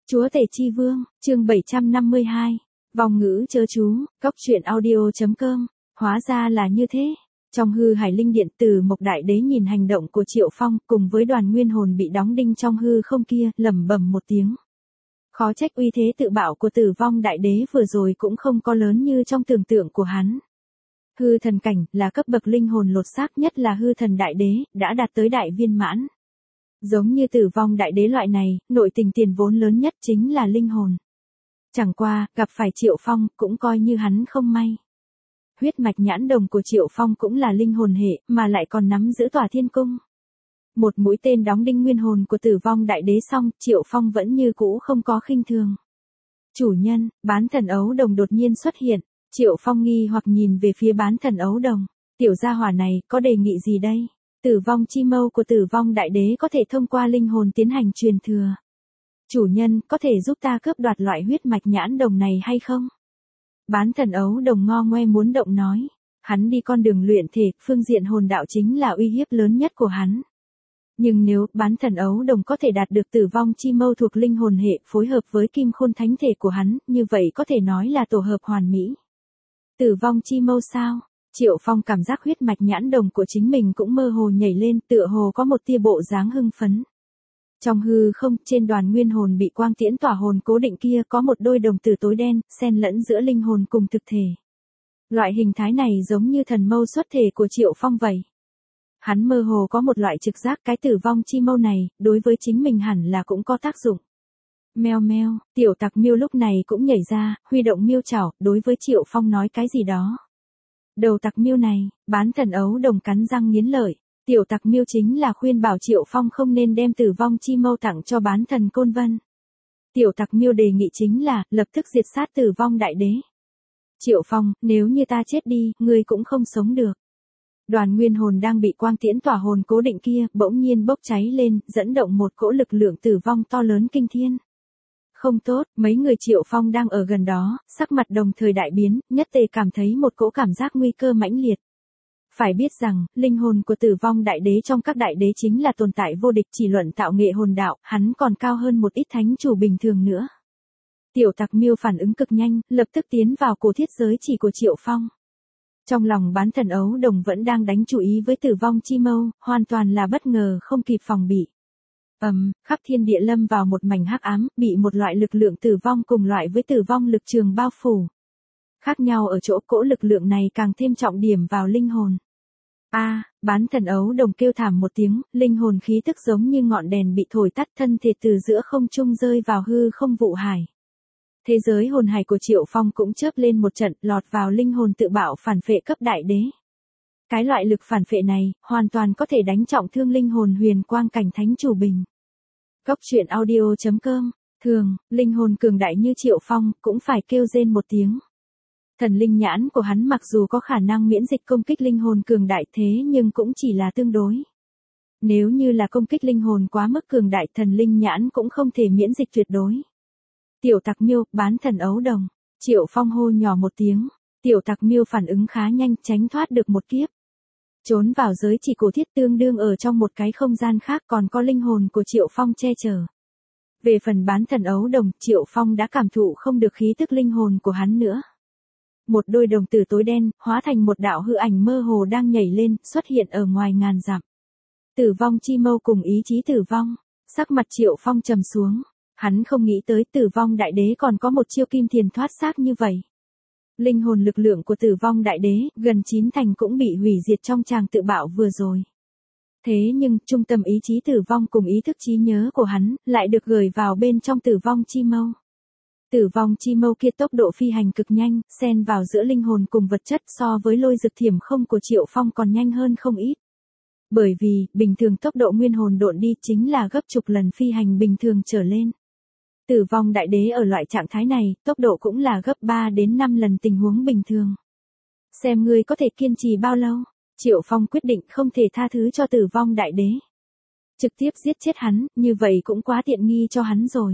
Chúa Tể Chi Vương, chương 752. Vòng ngữ chớ chú, cóc truyện audio.com. Hóa ra là như thế. Trong hư hải linh điện, Từ Mộc Đại Đế nhìn hành động của Triệu Phong cùng với đoàn nguyên hồn bị đóng đinh trong hư không kia, lẩm bẩm một tiếng. Khó trách uy thế tự bạo của Tử Vong Đại Đế vừa rồi cũng không có lớn như trong tưởng tượng của hắn. Hư thần cảnh là cấp bậc linh hồn lột xác, nhất là hư thần đại đế, đã đạt tới đại viên mãn. Giống như Tử Vong Đại Đế loại này, nội tình tiền vốn lớn nhất chính là linh hồn. Chẳng qua, gặp phải Triệu Phong, cũng coi như hắn không may. Huyết mạch nhãn đồng của Triệu Phong cũng là linh hồn hệ, mà lại còn nắm giữ Tỏa Thiên Cung. Một mũi tên đóng đinh nguyên hồn của Tử Vong Đại Đế xong, Triệu Phong vẫn như cũ không có khinh thường. Chủ nhân, bán thần ấu đồng đột nhiên xuất hiện. Triệu Phong nghi hoặc nhìn về phía bán thần ấu đồng. Tiểu gia hỏa này, có đề nghị gì đây? Tử vong chi mâu của Tử Vong Đại Đế có thể thông qua linh hồn tiến hành truyền thừa. Chủ nhân, có thể giúp ta cướp đoạt loại huyết mạch nhãn đồng này hay không? Bán thần ấu đồng ngo ngoe muốn động nói. Hắn đi con đường luyện thể, phương diện hồn đạo chính là uy hiếp lớn nhất của hắn. Nhưng nếu bán thần ấu đồng có thể đạt được tử vong chi mâu thuộc linh hồn hệ phối hợp với kim khôn thánh thể của hắn, như vậy có thể nói là tổ hợp hoàn mỹ. Tử vong chi mâu sao? Triệu Phong cảm giác huyết mạch nhãn đồng của chính mình cũng mơ hồ nhảy lên, tựa hồ có một tia bộ dáng hưng phấn. Trong hư không, trên đoàn nguyên hồn bị quang tiễn tỏa hồn cố định kia có một đôi đồng tử tối đen, xen lẫn giữa linh hồn cùng thực thể. Loại hình thái này giống như thần mâu xuất thể của Triệu Phong vậy. Hắn mơ hồ có một loại trực giác cái tử vong chi mâu này, đối với chính mình hẳn là cũng có tác dụng. Meo meo, tiểu tặc miêu lúc này cũng nhảy ra, huy động miêu chảo, đối với Triệu Phong nói cái gì đó. Đầu tặc miêu này, bán thần ấu đồng cắn răng nghiến lợi. Tiểu tặc miêu chính là khuyên bảo Triệu Phong không nên đem tử vong chi mâu tặng cho bán thần Côn Vân. Tiểu tặc miêu đề nghị chính là, lập tức diệt sát Tử Vong Đại Đế. Triệu Phong, nếu như ta chết đi, ngươi cũng không sống được. Đoàn nguyên hồn đang bị quang tiễn tỏa hồn cố định kia, bỗng nhiên bốc cháy lên, dẫn động một cỗ lực lượng tử vong to lớn kinh thiên. Không tốt, mấy người Triệu Phong đang ở gần đó, sắc mặt đồng thời đại biến, nhất tề cảm thấy một cỗ cảm giác nguy cơ mãnh liệt. Phải biết rằng, linh hồn của Tử Vong Đại Đế trong các đại đế chính là tồn tại vô địch, chỉ luận tạo nghệ hồn đạo, hắn còn cao hơn một ít thánh chủ bình thường nữa. Tiểu tặc miêu phản ứng cực nhanh, lập tức tiến vào cổ thiết giới chỉ của Triệu Phong. Trong lòng bán thần ấu đồng vẫn đang đánh chú ý với tử vong chi mâu, hoàn toàn là bất ngờ không kịp phòng bị. Khắp thiên địa lâm vào một mảnh hắc ám, bị một loại lực lượng tử vong cùng loại với tử vong lực trường bao phủ. Khác nhau ở chỗ cỗ lực lượng này càng thêm trọng điểm vào linh hồn. Bán thần ấu đồng kêu thảm một tiếng, linh hồn khí tức giống như ngọn đèn bị thổi tắt, thân thể từ giữa không trung rơi vào hư không vụ hải. Thế giới hồn hải của Triệu Phong cũng chớp lên một trận, lọt vào linh hồn tự bạo phản phệ cấp đại đế. Cái loại lực phản phệ này, hoàn toàn có thể đánh trọng thương linh hồn huyền quang cảnh thánh chủ bình. Cóc truyện audio.com. Thường, linh hồn cường đại như Triệu Phong, cũng phải kêu rên một tiếng. Thần linh nhãn của hắn mặc dù có khả năng miễn dịch công kích linh hồn cường đại thế nhưng cũng chỉ là tương đối. Nếu như là công kích linh hồn quá mức cường đại, thần linh nhãn cũng không thể miễn dịch tuyệt đối. Tiểu tặc miêu, bán thần ấu đồng. Triệu Phong hô nhỏ một tiếng. Tiểu tặc miêu phản ứng khá nhanh, tránh thoát được một kiếp. Trốn vào giới chỉ cổ thiết, tương đương ở trong một cái không gian khác, còn có linh hồn của Triệu Phong che chở. Về phần bán thần ấu đồng, Triệu Phong đã cảm thụ không được khí tức linh hồn của hắn nữa. Một đôi đồng tử tối đen, hóa thành một đạo hư ảnh mơ hồ đang nhảy lên, xuất hiện ở ngoài ngàn dặm. Tử vong chi mâu cùng ý chí tử vong. Sắc mặt Triệu Phong trầm xuống. Hắn không nghĩ tới Tử Vong Đại Đế còn có một chiêu kim thiền thoát xác như vậy. Linh hồn lực lượng của Tử Vong Đại Đế, gần 9 thành cũng bị hủy diệt trong tràng tự bạo vừa rồi. Thế nhưng, trung tâm ý chí tử vong cùng ý thức trí nhớ của hắn, lại được gửi vào bên trong tử vong chi mâu. Tử vong chi mâu kia tốc độ phi hành cực nhanh, xen vào giữa linh hồn cùng vật chất, so với lôi dực thiểm không của Triệu Phong còn nhanh hơn không ít. Bởi vì, bình thường tốc độ nguyên hồn độn đi chính là gấp chục lần phi hành bình thường trở lên. Tử Vong Đại Đế ở loại trạng thái này, tốc độ cũng là gấp 3 đến 5 lần tình huống bình thường. Xem ngươi có thể kiên trì bao lâu. Triệu Phong quyết định không thể tha thứ cho Tử Vong Đại Đế. Trực tiếp giết chết hắn, như vậy cũng quá tiện nghi cho hắn rồi.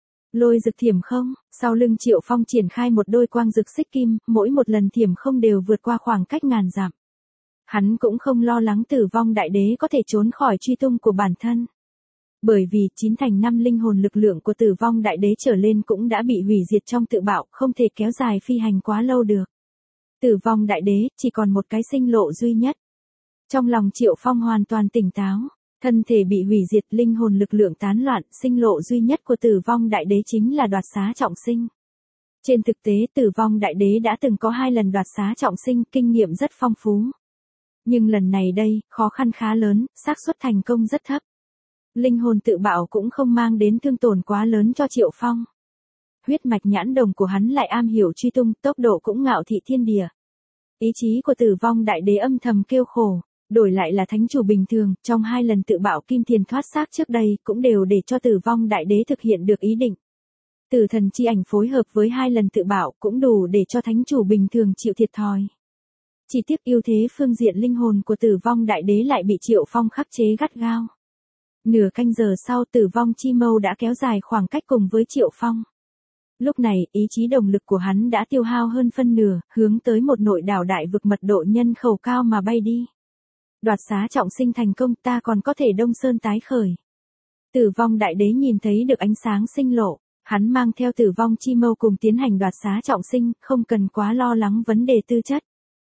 Lôi dực thiểm không, sau lưng Triệu Phong triển khai một đôi quang dực xích kim, mỗi một lần thiểm không đều vượt qua khoảng cách ngàn dặm. Hắn cũng không lo lắng Tử Vong Đại Đế có thể trốn khỏi truy tung của bản thân. Bởi vì 9 thành 5 linh hồn lực lượng của tử vong đại đế trở lên cũng đã bị hủy diệt trong tự bạo, không thể kéo dài phi hành quá lâu được. Tử vong đại đế chỉ còn một cái sinh lộ duy nhất. Trong lòng Triệu Phong hoàn toàn tỉnh táo, thân thể bị hủy diệt, linh hồn lực lượng tán loạn, sinh lộ duy nhất của tử vong đại đế chính là đoạt xá trọng sinh. Trên thực tế tử vong đại đế đã từng có 2 lần đoạt xá trọng sinh, kinh nghiệm rất phong phú. Nhưng lần này đây, khó khăn khá lớn, xác suất thành công rất thấp. Linh hồn tự bạo cũng không mang đến thương tổn quá lớn cho Triệu Phong. Huyết mạch nhãn đồng của hắn lại am hiểu truy tung, tốc độ cũng ngạo thị thiên địa. Ý chí của tử vong đại đế âm thầm kêu khổ, đổi lại là thánh chủ bình thường, trong 2 lần tự bạo kim tiền thoát xác trước đây cũng đều để cho tử vong đại đế thực hiện được ý định. Tử thần chi ảnh phối hợp với 2 lần tự bạo cũng đủ để cho thánh chủ bình thường chịu thiệt thòi. Chỉ tiếc ưu thế phương diện linh hồn của tử vong đại đế lại bị Triệu Phong khắc chế gắt gao. Nửa canh giờ sau tử vong chi mâu đã kéo dài khoảng cách cùng với Triệu Phong. Lúc này, ý chí động lực của hắn đã tiêu hao hơn phân nửa, hướng tới một nội đảo đại vực mật độ nhân khẩu cao mà bay đi. Đoạt xá trọng sinh thành công, ta còn có thể đông sơn tái khởi. Tử vong đại đế nhìn thấy được ánh sáng sinh lộ, hắn mang theo tử vong chi mâu cùng tiến hành đoạt xá trọng sinh, không cần quá lo lắng vấn đề tư chất.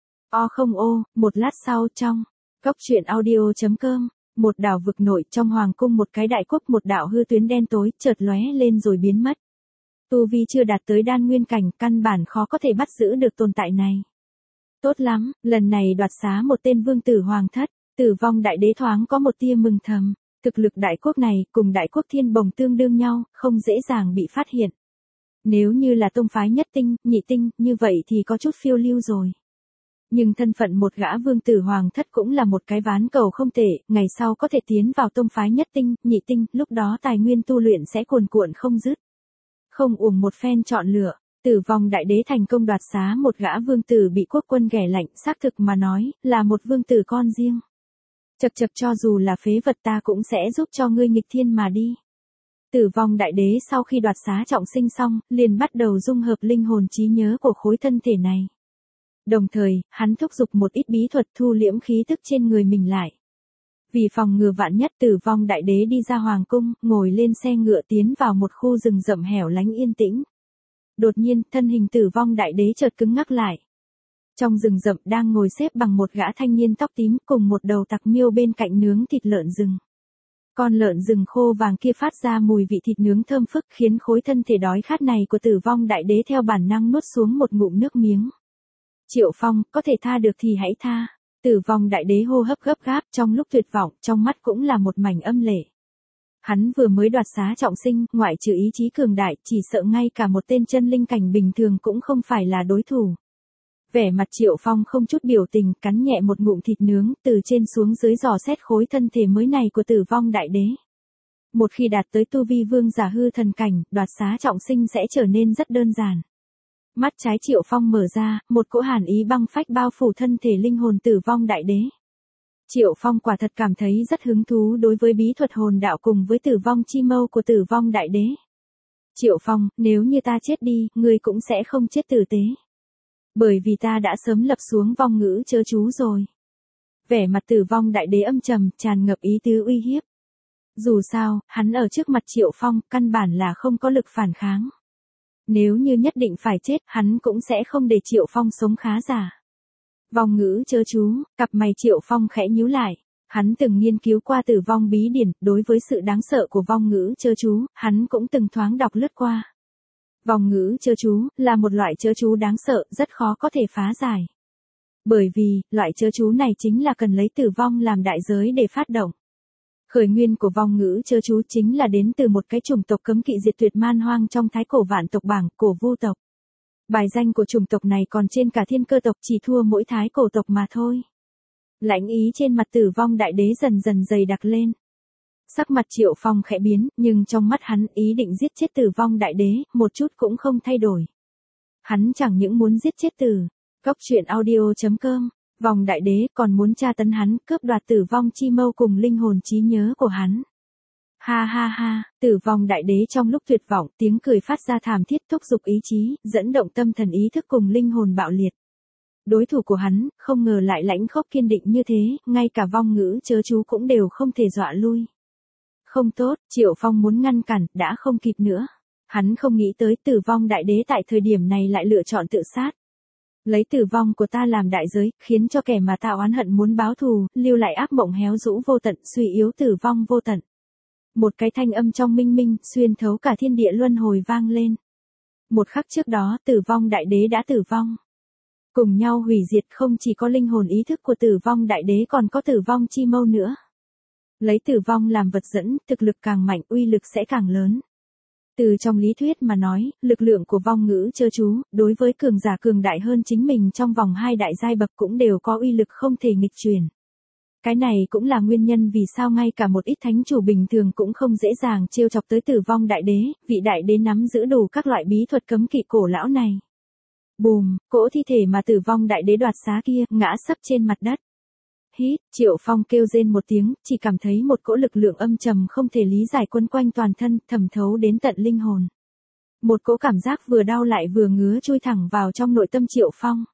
Một lát sau trong góc truyện audio.com, một đảo vực nội trong hoàng cung một cái đại quốc, một đạo hư tuyến đen tối chợt lóe lên rồi biến mất. Tu vi chưa đạt tới đan nguyên cảnh, căn bản khó có thể bắt giữ được tồn tại này. Tốt lắm, lần này đoạt xá một tên vương tử hoàng thất, tử vong đại đế thoáng có một tia mừng thầm, thực lực đại quốc này cùng đại quốc thiên bồng tương đương nhau, không dễ dàng bị phát hiện. Nếu như là tông phái nhất tinh, nhị tinh, như vậy thì có chút phiêu lưu rồi. Nhưng thân phận một gã vương tử hoàng thất cũng là một cái ván cầu không tệ, ngày sau có thể tiến vào tông phái nhất tinh, nhị tinh, lúc đó tài nguyên tu luyện sẽ cuồn cuộn không dứt. Không uổng một phen chọn lựa, tử vong đại đế thành công đoạt xá một gã vương tử bị quốc quân ghẻ lạnh, xác thực mà nói, là một vương tử con riêng. Chậc chậc, cho dù là phế vật ta cũng sẽ giúp cho ngươi nghịch thiên mà đi. Tử vong đại đế sau khi đoạt xá trọng sinh xong, liền bắt đầu dung hợp linh hồn trí nhớ của khối thân thể này. Đồng thời, hắn thúc giục một ít bí thuật thu liễm khí tức trên người mình lại. Vì phòng ngừa vạn nhất, tử vong đại đế đi ra hoàng cung, ngồi lên xe ngựa tiến vào một khu rừng rậm hẻo lánh yên tĩnh. Đột nhiên, thân hình tử vong đại đế chợt cứng ngắc lại. Trong rừng rậm đang ngồi xếp bằng một gã thanh niên tóc tím cùng một đầu tặc miêu bên cạnh nướng thịt lợn rừng. Con lợn rừng khô vàng kia phát ra mùi vị thịt nướng thơm phức khiến khối thân thể đói khát này của tử vong đại đế theo bản năng nuốt xuống một ngụm nước miếng. Triệu Phong, có thể tha được thì hãy tha. Tử vong đại đế hô hấp gấp gáp, trong lúc tuyệt vọng, trong mắt cũng là một mảnh âm lệ. Hắn vừa mới đoạt xá trọng sinh, ngoại trừ ý chí cường đại, chỉ sợ ngay cả một tên chân linh cảnh bình thường cũng không phải là đối thủ. Vẻ mặt Triệu Phong không chút biểu tình, cắn nhẹ một ngụm thịt nướng, từ trên xuống dưới dò xét khối thân thể mới này của tử vong đại đế. Một khi đạt tới tu vi vương giả hư thần cảnh, đoạt xá trọng sinh sẽ trở nên rất đơn giản. Mắt trái Triệu Phong mở ra, một cỗ hàn ý băng phách bao phủ thân thể linh hồn tử vong đại đế. Triệu Phong quả thật cảm thấy rất hứng thú đối với bí thuật hồn đạo cùng với tử vong chi mâu của tử vong đại đế. Triệu Phong, nếu như ta chết đi, ngươi cũng sẽ không chết tử tế. Bởi vì ta đã sớm lập xuống vong ngữ chớ chú rồi. Vẻ mặt tử vong đại đế âm trầm, tràn ngập ý tứ uy hiếp. Dù sao, hắn ở trước mặt Triệu Phong, căn bản là không có lực phản kháng. Nếu như nhất định phải chết, hắn cũng sẽ không để Triệu Phong sống khá giả. Vong ngữ chớ chú, cặp mày Triệu Phong khẽ nhíu lại. Hắn từng nghiên cứu qua tử vong bí điển, đối với sự đáng sợ của vong ngữ chớ chú, hắn cũng từng thoáng đọc lướt qua. Vong ngữ chớ chú, là một loại chớ chú đáng sợ, rất khó có thể phá giải. Bởi vì, loại chớ chú này chính là cần lấy tử vong làm đại giới để phát động. Khởi nguyên của vong ngữ chớ chú chính là đến từ một cái chủng tộc cấm kỵ diệt tuyệt man hoang trong thái cổ vạn tộc bảng, cổ vu tộc. Bài danh của chủng tộc này còn trên cả thiên cơ tộc, chỉ thua mỗi thái cổ tộc mà thôi. Lãnh ý trên mặt tử vong đại đế dần dần dày đặc lên. Sắc mặt Triệu Phong khẽ biến, nhưng trong mắt hắn ý định giết chết tử vong đại đế, một chút cũng không thay đổi. Hắn chẳng những muốn giết chết góc truyện audio.com, vong đại đế còn muốn tra tấn hắn, cướp đoạt tử vong chi mâu cùng linh hồn trí nhớ của hắn. Ha ha ha, tử vong đại đế trong lúc tuyệt vọng, tiếng cười phát ra thảm thiết thúc giục ý chí, dẫn động tâm thần ý thức cùng linh hồn bạo liệt. Đối thủ của hắn, không ngờ lại lãnh khốc kiên định như thế, ngay cả vong ngữ chớ chú cũng đều không thể dọa lui. Không tốt, Triệu Phong muốn ngăn cản, đã không kịp nữa. Hắn không nghĩ tới Tử Vong Đại Đế tại thời điểm này lại lựa chọn tự sát. Lấy tử vong của ta làm đại giới, khiến cho kẻ mà ta oán hận muốn báo thù, lưu lại ác mộng héo rũ vô tận, suy yếu tử vong vô tận. Một cái thanh âm trong minh minh, xuyên thấu cả thiên địa luân hồi vang lên. Một khắc trước đó, Tử Vong Đại Đế đã tử vong. Cùng nhau hủy diệt không chỉ có linh hồn ý thức của Tử Vong Đại Đế còn có tử vong chi mâu nữa. Lấy tử vong làm vật dẫn, thực lực càng mạnh, uy lực sẽ càng lớn. Từ trong lý thuyết mà nói, lực lượng của vong ngữ chớ chú, đối với cường giả cường đại hơn chính mình trong vòng 2 đại giai bậc cũng đều có uy lực không thể nghịch chuyển. Cái này cũng là nguyên nhân vì sao ngay cả một ít thánh chủ bình thường cũng không dễ dàng trêu chọc tới Tử Vong Đại Đế, vị đại đế nắm giữ đủ các loại bí thuật cấm kỵ cổ lão này. Bùm, cỗ thi thể mà Tử Vong Đại Đế đoạt xá kia, ngã sấp trên mặt đất. Hít, Triệu Phong kêu rên một tiếng, chỉ cảm thấy một cỗ lực lượng âm trầm không thể lý giải quấn quanh toàn thân, thẩm thấu đến tận linh hồn. Một cỗ cảm giác vừa đau lại vừa ngứa chui thẳng vào trong nội tâm Triệu Phong.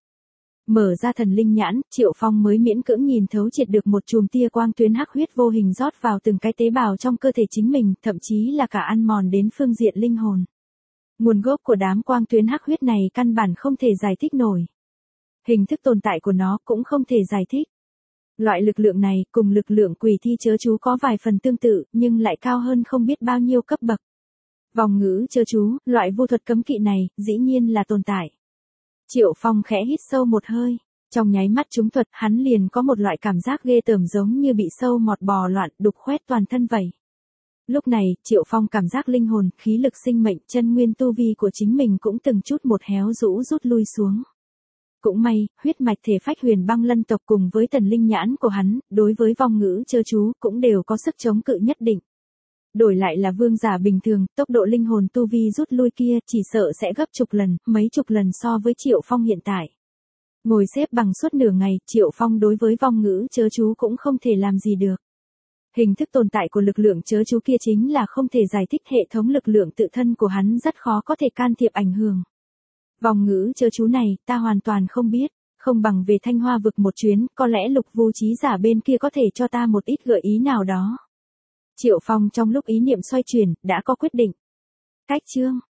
Mở ra thần linh nhãn, Triệu Phong mới miễn cưỡng nhìn thấu triệt được một chùm tia quang tuyến hắc huyết vô hình rót vào từng cái tế bào trong cơ thể chính mình, thậm chí là cả ăn mòn đến phương diện linh hồn. Nguồn gốc của đám quang tuyến hắc huyết này căn bản không thể giải thích nổi. Hình thức tồn tại của nó cũng không thể giải thích. Loại lực lượng này cùng lực lượng quỷ thi chớ chú có vài phần tương tự, nhưng lại cao hơn không biết bao nhiêu cấp bậc. Vòng ngữ chớ chú, loại vô thuật cấm kỵ này, dĩ nhiên là tồn tại. Triệu Phong khẽ hít sâu một hơi, trong nháy mắt trúng thuật, hắn liền có một loại cảm giác ghê tởm giống như bị sâu mọt bò loạn, đục khoét toàn thân vậy. Lúc này, Triệu Phong cảm giác linh hồn, khí lực sinh mệnh, chân nguyên tu vi của chính mình cũng từng chút một héo rũ rút lui xuống. Cũng may, huyết mạch thể phách Huyền Băng Lân tộc cùng với thần linh nhãn của hắn, đối với vong ngữ chớ chú cũng đều có sức chống cự nhất định. Đổi lại là vương giả bình thường, tốc độ linh hồn tu vi rút lui kia chỉ sợ sẽ gấp chục lần, mấy chục lần so với Triệu Phong hiện tại. Ngồi xếp bằng suốt nửa ngày, Triệu Phong đối với vong ngữ chớ chú cũng không thể làm gì được. Hình thức tồn tại của lực lượng chớ chú kia chính là không thể giải thích, hệ thống lực lượng tự thân của hắn rất khó có thể can thiệp ảnh hưởng. Vòng ngữ chớ chú này, ta hoàn toàn không biết, không bằng về Thanh Hoa vực một chuyến, có lẽ Lục Vu Trí Giả bên kia có thể cho ta một ít gợi ý nào đó. Triệu Phong trong lúc ý niệm xoay chuyển, đã có quyết định. Cách chương